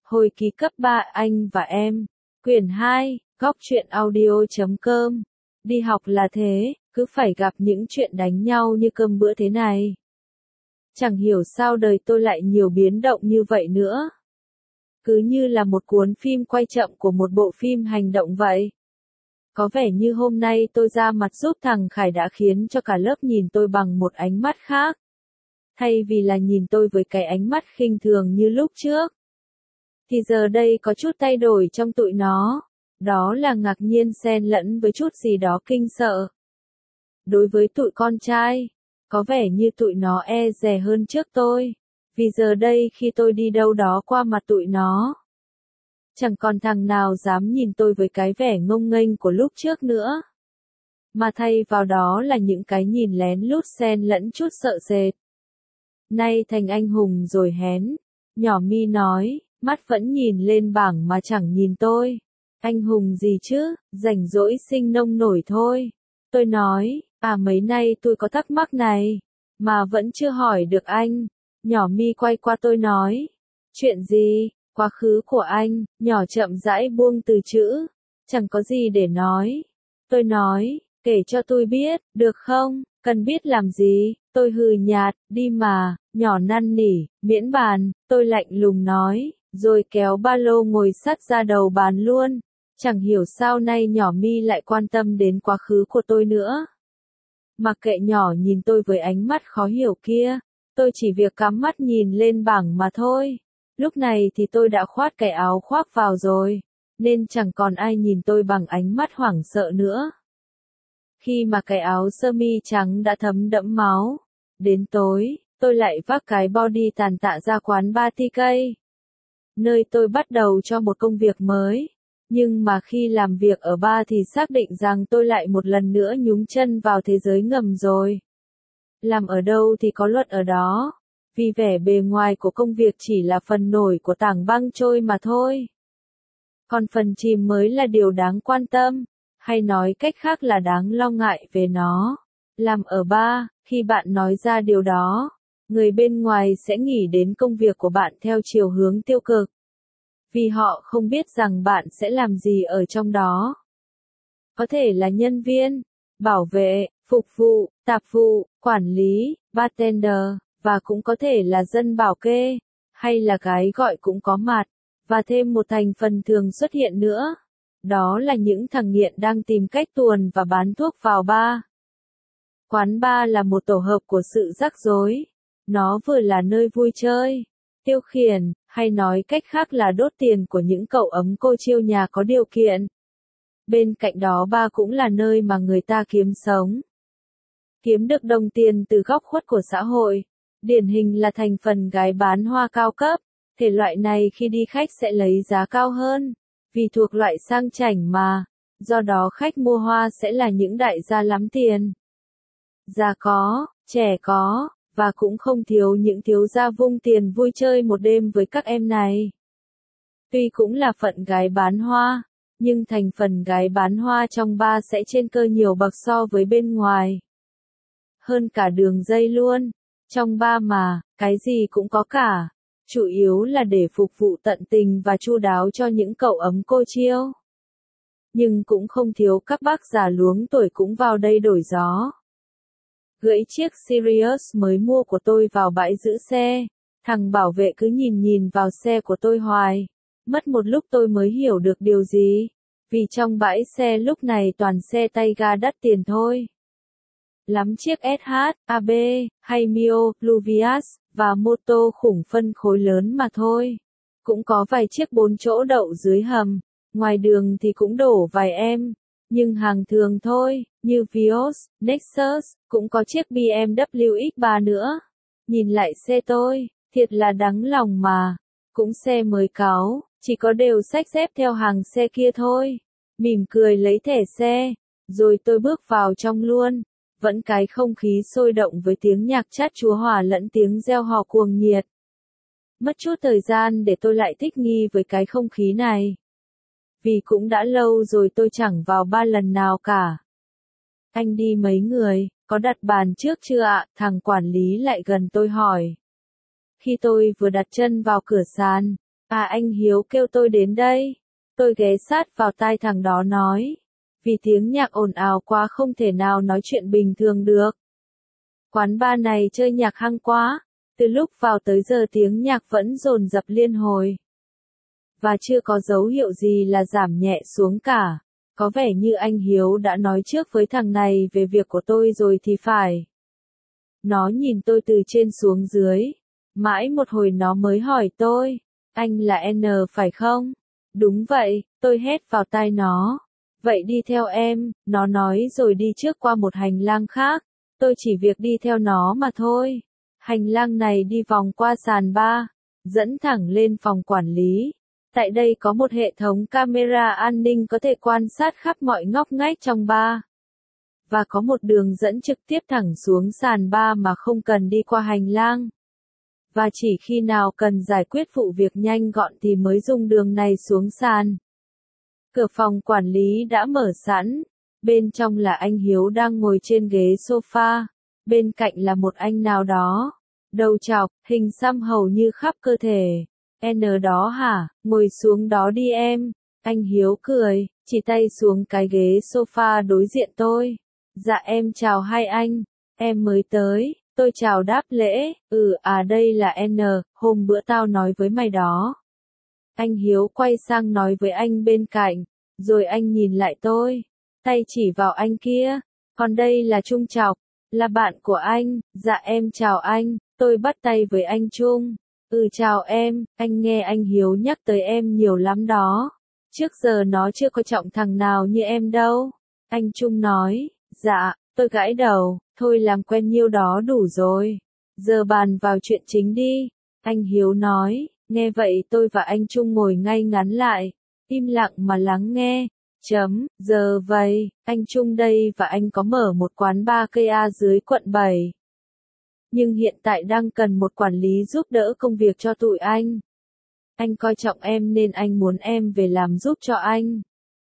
Hồi ký cấp 3 anh và em. Quyển 2, góc truyện audio.com. Đi học là thế, cứ phải gặp những chuyện đánh nhau như cơm bữa thế này. Chẳng hiểu sao đời tôi lại nhiều biến động như vậy nữa. Cứ như là một cuốn phim quay chậm của một bộ phim hành động vậy. Có vẻ như hôm nay tôi ra mặt giúp thằng Khải đã khiến cho cả lớp nhìn tôi bằng một ánh mắt khác. Thay vì là nhìn tôi với cái ánh mắt khinh thường như lúc trước. Thì giờ đây có chút thay đổi trong tụi nó. Đó là ngạc nhiên xen lẫn với chút gì đó kinh sợ. Đối với tụi con trai, có vẻ như tụi nó e dè hơn trước tôi. Vì giờ đây khi tôi đi đâu đó qua mặt tụi nó, chẳng còn thằng nào dám nhìn tôi với cái vẻ ngông nghênh của lúc trước nữa. Mà thay vào đó là những cái nhìn lén lút xen lẫn chút sợ sệt. Nay thành anh hùng rồi hén. Nhỏ Mi nói, mắt vẫn nhìn lên bảng mà chẳng nhìn tôi. Anh hùng gì chứ, rảnh rỗi sinh nông nổi thôi. Tôi nói, mấy nay tôi có thắc mắc này, mà vẫn chưa hỏi được anh. Nhỏ Mi quay qua tôi nói, chuyện gì, quá khứ của anh, nhỏ chậm rãi buông từ chữ, chẳng có gì để nói. Tôi nói, kể cho tôi biết, được không, cần biết làm gì, tôi hừ nhạt, đi mà, nhỏ năn nỉ, miễn bàn, tôi lạnh lùng nói, rồi kéo ba lô ngồi sát ra đầu bàn luôn. Chẳng hiểu sao nay nhỏ Mi lại quan tâm đến quá khứ của tôi nữa. Mặc kệ nhỏ nhìn tôi với ánh mắt khó hiểu kia, tôi chỉ việc cắm mắt nhìn lên bảng mà thôi. Lúc này thì tôi đã khoát cái áo khoác vào rồi, nên chẳng còn ai nhìn tôi bằng ánh mắt hoảng sợ nữa. Khi mà cái áo sơ mi trắng đã thấm đẫm máu, đến tối, tôi lại vác cái body tàn tạ ra quán bar TK, nơi tôi bắt đầu cho một công việc mới. Nhưng mà khi làm việc ở bar thì xác định rằng tôi lại một lần nữa nhúng chân vào thế giới ngầm rồi. Làm ở đâu thì có luật ở đó, vì vẻ bề ngoài của công việc chỉ là phần nổi của tảng băng trôi mà thôi. Còn phần chìm mới là điều đáng quan tâm, hay nói cách khác là đáng lo ngại về nó. Làm ở bar, khi bạn nói ra điều đó, người bên ngoài sẽ nghĩ đến công việc của bạn theo chiều hướng tiêu cực. Vì họ không biết rằng bạn sẽ làm gì ở trong đó. Có thể là nhân viên, bảo vệ, phục vụ, tạp vụ, quản lý, bartender, và cũng có thể là dân bảo kê, hay là gái gọi cũng có mặt, và thêm một thành phần thường xuất hiện nữa. Đó là những thằng nghiện đang tìm cách tuồn và bán thuốc vào bar. Quán bar là một tổ hợp của sự rắc rối. Nó vừa là nơi vui chơi, tiêu khiển, hay nói cách khác là đốt tiền của những cậu ấm cô chiêu nhà có điều kiện. Bên cạnh đó bar cũng là nơi mà người ta kiếm sống. Kiếm được đồng tiền từ góc khuất của xã hội. Điển hình là thành phần gái bán hoa cao cấp. Thể loại này khi đi khách sẽ lấy giá cao hơn, vì thuộc loại sang chảnh mà. Do đó khách mua hoa sẽ là những đại gia lắm tiền. Già có, trẻ có, và cũng không thiếu những thiếu gia vung tiền vui chơi một đêm với các em này. Tuy cũng là phận gái bán hoa, nhưng thành phần gái bán hoa trong bar sẽ trên cơ nhiều bậc so với bên ngoài. Hơn cả đường dây luôn. Trong bar mà, cái gì cũng có cả. Chủ yếu là để phục vụ tận tình và chu đáo cho những cậu ấm cô chiêu. Nhưng cũng không thiếu các bác già luống tuổi cũng vào đây đổi gió. Gửi chiếc Sirius mới mua của tôi vào bãi giữ xe. Thằng bảo vệ cứ nhìn vào xe của tôi hoài. Mất một lúc tôi mới hiểu được điều gì. Vì trong bãi xe lúc này toàn xe tay ga đắt tiền thôi. Lắm chiếc SH, AB, hay Mio, Fluvius, và mô tô khủng phân khối lớn mà thôi. Cũng có vài chiếc 4 chỗ đậu dưới hầm. Ngoài đường thì cũng đổ vài em. Nhưng hàng thường thôi, như Vios, Nexus, cũng có chiếc BMW X3 nữa. Nhìn lại xe tôi, thiệt là đáng lòng mà. Cũng xe mới cáu, chỉ có đều xách xếp theo hàng xe kia thôi. Mỉm cười lấy thẻ xe, rồi tôi bước vào trong luôn. Vẫn cái không khí sôi động với tiếng nhạc chát chúa hòa lẫn tiếng reo hò cuồng nhiệt. Mất chút thời gian để tôi lại thích nghi với cái không khí này. Vì cũng đã lâu rồi tôi chẳng vào bar lần nào cả. Anh đi mấy người, có đặt bàn trước chưa ạ? Thằng quản lý lại gần tôi hỏi. Khi tôi vừa đặt chân vào cửa sàn, À anh Hiếu kêu tôi đến đây. Tôi ghé sát vào tai thằng đó nói. Vì tiếng nhạc ồn ào quá không thể nào nói chuyện bình thường được. Quán bar này chơi nhạc hăng quá. Từ lúc vào tới giờ tiếng nhạc vẫn dồn dập liên hồi. Và chưa có dấu hiệu gì là giảm nhẹ xuống cả. Có vẻ như anh Hiếu đã nói trước với thằng này về việc của tôi rồi thì phải. Nó nhìn tôi từ trên xuống dưới. Mãi một hồi nó mới hỏi tôi. Anh là N phải không? Đúng vậy, tôi hét vào tai nó. Vậy đi theo em, nó nói rồi đi trước qua một hành lang khác. Tôi chỉ việc đi theo nó mà thôi. Hành lang này đi vòng qua sàn bar, dẫn thẳng lên phòng quản lý. Tại đây có một hệ thống camera an ninh có thể quan sát khắp mọi ngóc ngách trong bar. Và có một đường dẫn trực tiếp thẳng xuống sàn bar mà không cần đi qua hành lang. Và chỉ khi nào cần giải quyết vụ việc nhanh gọn thì mới dùng đường này xuống sàn. Cửa phòng quản lý đã mở sẵn. Bên trong là anh Hiếu đang ngồi trên ghế sofa. Bên cạnh là một anh nào đó. Đầu trọc, hình xăm hầu như khắp cơ thể. N đó hả, ngồi xuống đó đi em. Anh Hiếu cười, chỉ tay xuống cái ghế sofa đối diện tôi. Dạ em chào hai anh, em mới tới. Tôi chào đáp lễ, đây là N, hôm bữa tao nói với mày đó. Anh Hiếu quay sang nói với anh bên cạnh, rồi anh nhìn lại tôi, tay chỉ vào anh kia, còn đây là Trung Trọc, là bạn của anh, dạ em chào anh, tôi bắt tay với anh Trung. Chào em, anh nghe anh Hiếu nhắc tới em nhiều lắm đó. Trước giờ nó chưa có trọng thằng nào như em đâu. Anh Trung nói, dạ, tôi gãi đầu, thôi làm quen nhiêu đó đủ rồi. Giờ bàn vào chuyện chính đi. Anh Hiếu nói, nghe vậy tôi và anh Trung ngồi ngay ngắn lại, im lặng mà lắng nghe. Giờ vậy, anh Trung đây và anh có mở một quán bar cây A dưới quận 7. Nhưng hiện tại đang cần một quản lý giúp đỡ công việc cho tụi anh. Anh coi trọng em nên anh muốn em về làm giúp cho anh.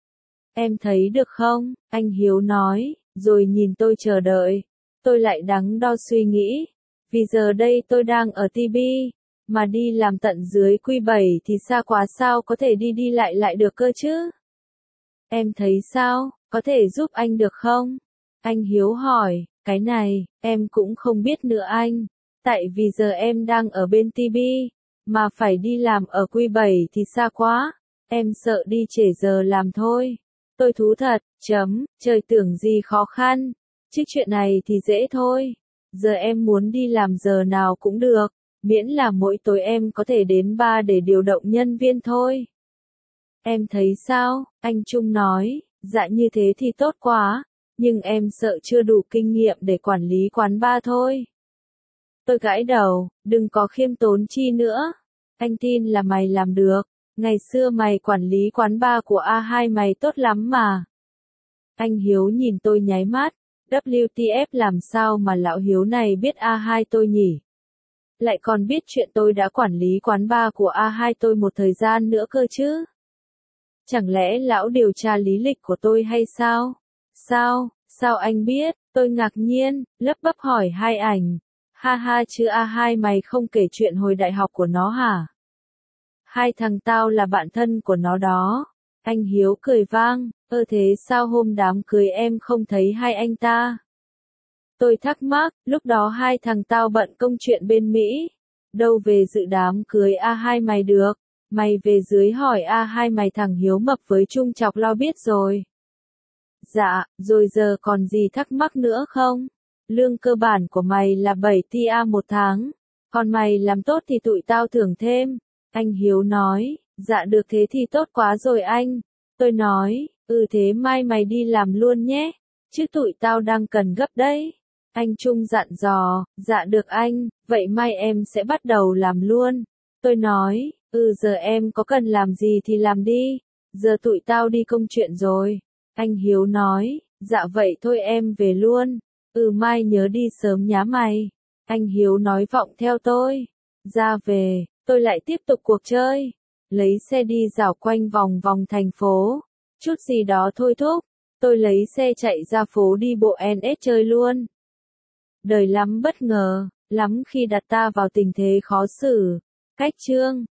Em thấy được không? Anh Hiếu nói, rồi nhìn tôi chờ đợi. Tôi lại đắn đo suy nghĩ. Vì giờ đây tôi đang ở TB, mà đi làm tận dưới Q7 thì xa quá sao có thể đi đi lại được cơ chứ? Em thấy sao, có thể giúp anh được không? Anh Hiếu hỏi, cái này, em cũng không biết nữa anh. Tại vì giờ em đang ở bên TB, mà phải đi làm ở Q7 thì xa quá. Em sợ đi trễ giờ làm thôi. Tôi thú thật, trời tưởng gì khó khăn. Chứ chuyện này thì dễ thôi. Giờ em muốn đi làm giờ nào cũng được. Miễn là mỗi tối em có thể đến bar để điều động nhân viên thôi. Em thấy sao? Anh Trung nói, dạ như thế thì tốt quá. Nhưng em sợ chưa đủ kinh nghiệm để quản lý quán bar thôi. Tôi gãi đầu, đừng có khiêm tốn chi nữa. Anh tin là mày làm được. Ngày xưa mày quản lý quán bar của A2 mày tốt lắm mà. Anh Hiếu nhìn tôi nháy mắt. WTF làm sao mà lão Hiếu này biết A2 tôi nhỉ? Lại còn biết chuyện tôi đã quản lý quán bar của A2 tôi một thời gian nữa cơ chứ? Chẳng lẽ lão điều tra lý lịch của tôi hay sao? Sao anh biết? Tôi ngạc nhiên, lắp bắp hỏi hai ảnh. Ha ha chứ A2 mày không kể chuyện hồi đại học của nó hả? Hai thằng tao là bạn thân của nó đó. Anh Hiếu cười vang, thế sao hôm đám cưới em không thấy hai anh ta? Tôi thắc mắc, lúc đó hai thằng tao bận công chuyện bên Mỹ. Đâu về dự đám cưới A2 mày được. Mày về dưới hỏi A2 mày thằng Hiếu mập với Trung Trọc lo biết rồi. Dạ, rồi giờ còn gì thắc mắc nữa không? Lương cơ bản của mày là 7 tia một tháng. Còn mày làm tốt thì tụi tao thưởng thêm. Anh Hiếu nói, dạ được thế thì tốt quá rồi anh. Tôi nói, thế mai mày đi làm luôn nhé. Chứ tụi tao đang cần gấp đấy. Anh Trung dặn dò, dạ được anh, vậy mai em sẽ bắt đầu làm luôn. Tôi nói, giờ em có cần làm gì thì làm đi. Giờ tụi tao đi công chuyện rồi. Anh Hiếu nói, dạ vậy thôi em về luôn. Mai nhớ đi sớm nhá mày. Anh Hiếu nói vọng theo tôi. Ra về, tôi lại tiếp tục cuộc chơi. Lấy xe đi dạo quanh vòng vòng thành phố. Chút gì đó thôi thúc. Tôi lấy xe chạy ra phố đi bộ NS chơi luôn. Đời lắm bất ngờ, lắm khi đặt ta vào tình thế khó xử. Cách chương